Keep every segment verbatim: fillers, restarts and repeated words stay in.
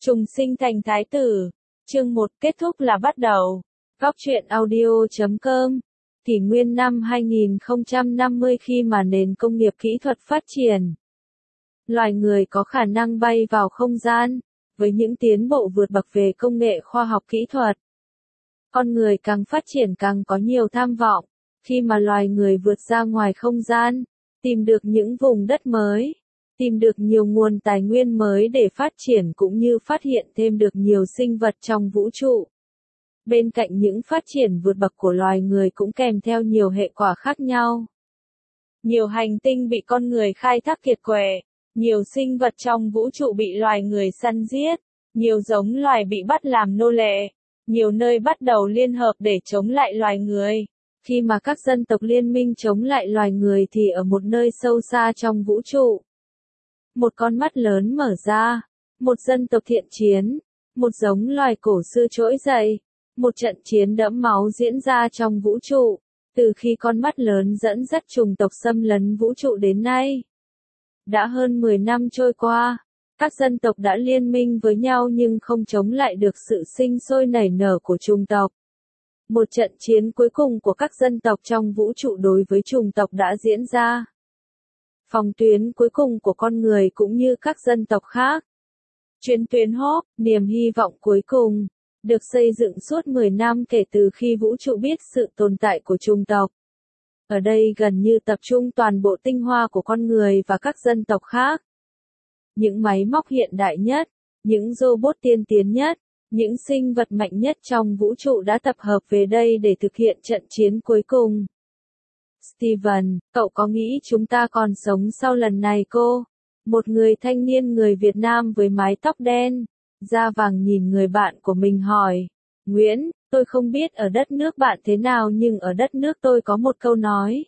Trùng sinh thành thái tử. Chương một kết thúc là bắt đầu. Góc truyện audio chấm com. Kỷ nguyên năm hai nghìn không trăm năm mươi khi mà nền công nghiệp kỹ thuật phát triển, loài người có khả năng bay vào không gian. Với những tiến bộ vượt bậc về công nghệ khoa học kỹ thuật, con người càng phát triển càng có nhiều tham vọng. Khi mà loài người vượt ra ngoài không gian, tìm được những vùng đất mới, tìm được nhiều nguồn tài nguyên mới để phát triển cũng như phát hiện thêm được nhiều sinh vật trong vũ trụ. Bên cạnh những phát triển vượt bậc của loài người cũng kèm theo nhiều hệ quả khác nhau. Nhiều hành tinh bị con người khai thác kiệt quệ, nhiều sinh vật trong vũ trụ bị loài người săn giết, nhiều giống loài bị bắt làm nô lệ, nhiều nơi bắt đầu liên hợp để chống lại loài người. Khi mà các dân tộc liên minh chống lại loài người thì ở một nơi sâu xa trong vũ trụ, một con mắt lớn mở ra, một dân tộc thiện chiến, một giống loài cổ xưa trỗi dậy, một trận chiến đẫm máu diễn ra trong vũ trụ. Từ khi con mắt lớn dẫn dắt chủng tộc xâm lấn vũ trụ đến nay, đã hơn mười năm trôi qua, các dân tộc đã liên minh với nhau nhưng không chống lại được sự sinh sôi nảy nở của chủng tộc. Một trận chiến cuối cùng của các dân tộc trong vũ trụ đối với chủng tộc đã diễn ra. Phòng tuyến cuối cùng của con người cũng như các dân tộc khác. Chuyến tuyến Hope, niềm hy vọng cuối cùng, được xây dựng suốt mười năm kể từ khi vũ trụ biết sự tồn tại của chủng tộc. Ở đây gần như tập trung toàn bộ tinh hoa của con người và các dân tộc khác. Những máy móc hiện đại nhất, những robot tiên tiến nhất, những sinh vật mạnh nhất trong vũ trụ đã tập hợp về đây để thực hiện trận chiến cuối cùng. Steven, cậu có nghĩ chúng ta còn sống sau lần này cô? Một người thanh niên người Việt Nam với mái tóc đen, da vàng nhìn người bạn của mình hỏi. Nguyễn, tôi không biết ở đất nước bạn thế nào nhưng ở đất nước tôi có một câu nói.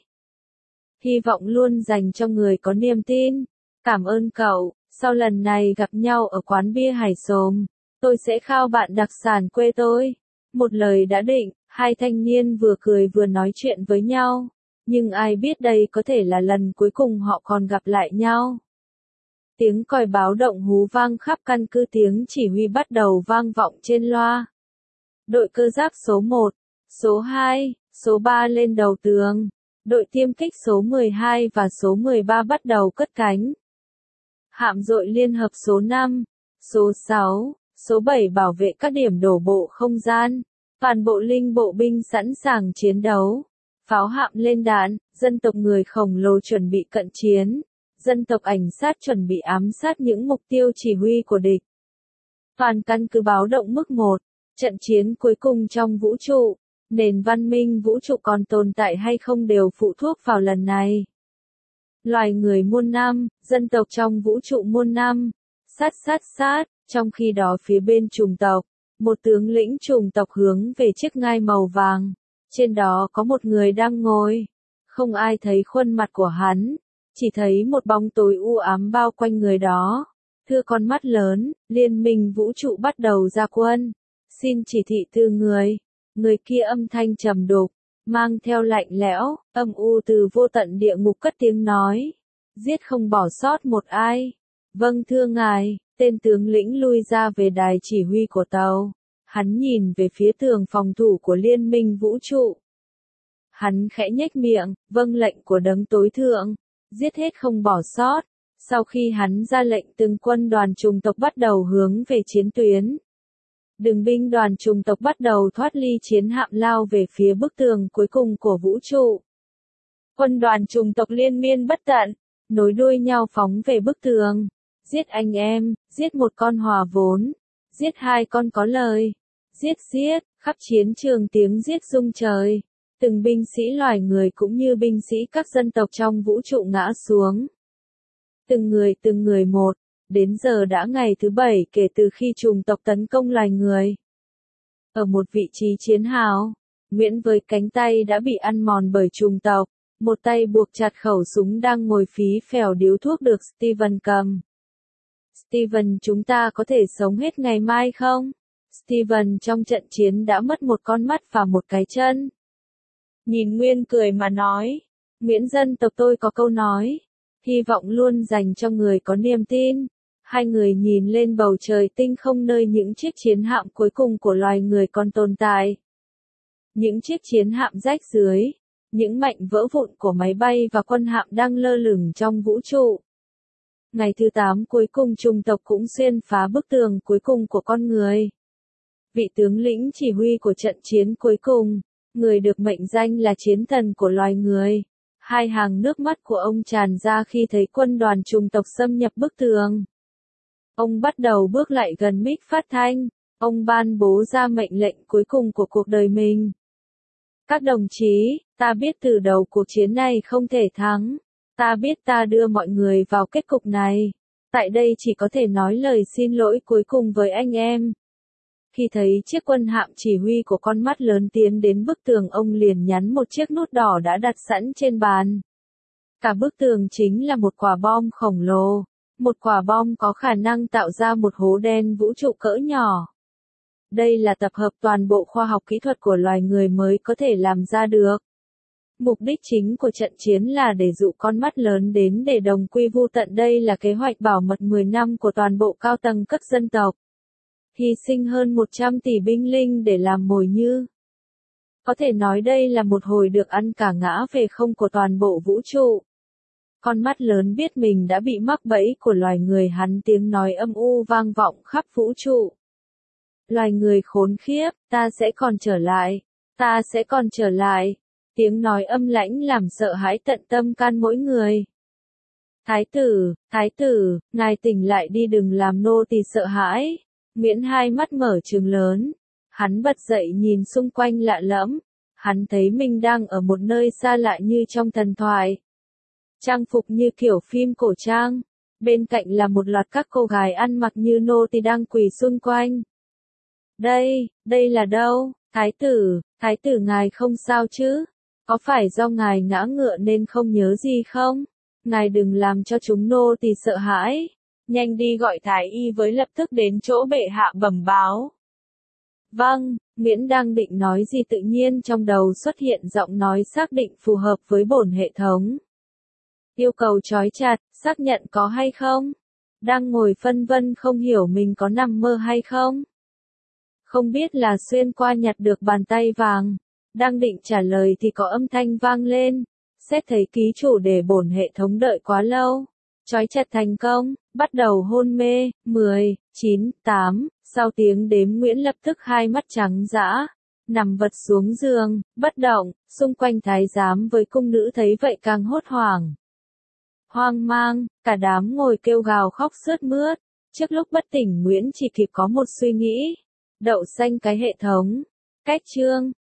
Hy vọng luôn dành cho người có niềm tin. Cảm ơn cậu, sau lần này gặp nhau ở quán bia Hải Xồm, tôi sẽ khao bạn đặc sản quê tôi. Một lời đã định, hai thanh niên vừa cười vừa nói chuyện với nhau. Nhưng ai biết đây có thể là lần cuối cùng họ còn gặp lại nhau. Tiếng còi báo động hú vang khắp căn cứ, tiếng chỉ huy bắt đầu vang vọng trên loa. Đội cơ giáp số một, số hai, số ba lên đầu tường. Đội tiêm kích số mười hai và số mười ba bắt đầu cất cánh. Hạm đội liên hợp số năm, số sáu, số bảy bảo vệ các điểm đổ bộ không gian. Toàn bộ linh bộ binh sẵn sàng chiến đấu. Pháo hạm lên đạn, dân tộc người khổng lồ chuẩn bị cận chiến. Dân tộc ảnh sát chuẩn bị ám sát những mục tiêu chỉ huy của địch. Toàn căn cứ báo động mức một. Trận chiến cuối cùng trong vũ trụ. Nền văn minh vũ trụ còn tồn tại hay không đều phụ thuộc vào lần này. Loài người muôn năm, dân tộc trong vũ trụ muôn năm. Sát sát sát, trong khi đó phía bên chủng tộc, một tướng lĩnh chủng tộc hướng về chiếc ngai màu vàng. Trên đó có một người đang ngồi. Không ai thấy khuôn mặt của hắn, chỉ thấy một bóng tối u ám bao quanh người đó. Thưa con mắt lớn, liên minh vũ trụ bắt đầu ra quân. Xin chỉ thị từ người. Người kia âm thanh trầm đục, mang theo lạnh lẽo, âm u từ vô tận địa ngục cất tiếng nói. Giết không bỏ sót một ai. Vâng thưa ngài, tên tướng lĩnh lui ra về đài chỉ huy của tàu. Hắn nhìn về phía tường phòng thủ của liên minh vũ trụ. Hắn khẽ nhếch miệng, vâng lệnh của đấng tối thượng. Giết hết không bỏ sót. Sau khi hắn ra lệnh, từng quân đoàn chủng tộc bắt đầu hướng về chiến tuyến. Đường binh đoàn chủng tộc bắt đầu thoát ly chiến hạm lao về phía bức tường cuối cùng của vũ trụ. Quân đoàn chủng tộc liên miên bất tận, nối đuôi nhau phóng về bức tường. Giết anh em, giết một con hòa vốn, giết hai con có lời, giết giết, khắp chiến trường tiếng giết rung trời. Từng binh sĩ loài người cũng như binh sĩ các dân tộc trong vũ trụ ngã xuống. Từng người từng người một. Đến giờ đã ngày thứ bảy kể từ khi chủng tộc tấn công loài người. Ở một vị trí chiến hào, Nguyễn với cánh tay đã bị ăn mòn bởi chủng tộc, một tay buộc chặt khẩu súng đang ngồi phí phèo điếu thuốc được Steven cầm. Steven, chúng ta có thể sống hết ngày mai không? Steven trong trận chiến đã mất một con mắt và một cái chân. Nhìn Nguyên cười mà nói, Nguyễn, dân tộc tôi có câu nói, hy vọng luôn dành cho người có niềm tin. Hai người nhìn lên bầu trời tinh không nơi những chiếc chiến hạm cuối cùng của loài người còn tồn tại. Những chiếc chiến hạm rách dưới, những mảnh vỡ vụn của máy bay và quân hạm đang lơ lửng trong vũ trụ. Ngày thứ tám cuối cùng chủng tộc cũng xuyên phá bức tường cuối cùng của con người. Vị tướng lĩnh chỉ huy của trận chiến cuối cùng, người được mệnh danh là chiến thần của loài người. Hai hàng nước mắt của ông tràn ra khi thấy quân đoàn chủng tộc xâm nhập bức tường. Ông bắt đầu bước lại gần mic phát thanh, ông ban bố ra mệnh lệnh cuối cùng của cuộc đời mình. Các đồng chí, ta biết từ đầu cuộc chiến này không thể thắng. Ta biết ta đưa mọi người vào kết cục này. Tại đây chỉ có thể nói lời xin lỗi cuối cùng với anh em. Khi thấy chiếc quân hạm chỉ huy của con mắt lớn tiến đến bức tường, ông liền nhắn một chiếc nút đỏ đã đặt sẵn trên bàn. Cả bức tường chính là một quả bom khổng lồ. Một quả bom có khả năng tạo ra một hố đen vũ trụ cỡ nhỏ. Đây là tập hợp toàn bộ khoa học kỹ thuật của loài người mới có thể làm ra được. Mục đích chính của trận chiến là để dụ con mắt lớn đến để đồng quy vu tận. Đây là kế hoạch bảo mật mười năm của toàn bộ cao tầng các dân tộc. Hy sinh hơn một trăm tỷ binh linh để làm mồi nhử. Có thể nói đây là một hồi được ăn cả ngã về không của toàn bộ vũ trụ. Con mắt lớn biết mình đã bị mắc bẫy của loài người, hắn tiếng nói âm u vang vọng khắp vũ trụ. Loài người khốn khiếp, ta sẽ còn trở lại, ta sẽ còn trở lại. Tiếng nói âm lãnh làm sợ hãi tận tâm can mỗi người. Thái tử, thái tử, ngài tỉnh lại đi, đừng làm nô tỳ sợ hãi. Miễn hai mắt mở trừng lớn. Hắn bật dậy nhìn xung quanh lạ lẫm. Hắn thấy mình đang ở một nơi xa lạ như trong thần thoại. Trang phục như kiểu phim cổ trang. Bên cạnh là một loạt các cô gái ăn mặc như nô tỳ đang quỳ xung quanh. Đây, đây là đâu? Thái tử, thái tử ngài không sao chứ? Có phải do ngài ngã ngựa nên không nhớ gì không? Ngài đừng làm cho chúng nô tỳ sợ hãi. Nhanh đi gọi thái y với, lập tức đến chỗ bệ hạ bẩm báo. Vâng, Miễn đang định nói gì tự nhiên trong đầu xuất hiện giọng nói xác định phù hợp với bổn hệ thống. Yêu cầu trói chặt, xác nhận có hay không? Đang ngồi phân vân không hiểu mình có nằm mơ hay không? Không biết là xuyên qua nhặt được bàn tay vàng. Đang định trả lời thì có âm thanh vang lên. Xét thấy ký chủ để bổn hệ thống đợi quá lâu. Trói chặt thành công, bắt đầu hôn mê, mười, chín, tám, sau tiếng đếm Nguyễn lập tức hai mắt trắng dã, nằm vật xuống giường, bất động, xung quanh thái giám với cung nữ thấy vậy càng hốt hoảng. Hoang mang, cả đám ngồi kêu gào khóc sướt mướt, trước lúc bất tỉnh Nguyễn chỉ kịp có một suy nghĩ, đậu xanh cái hệ thống, cách chương.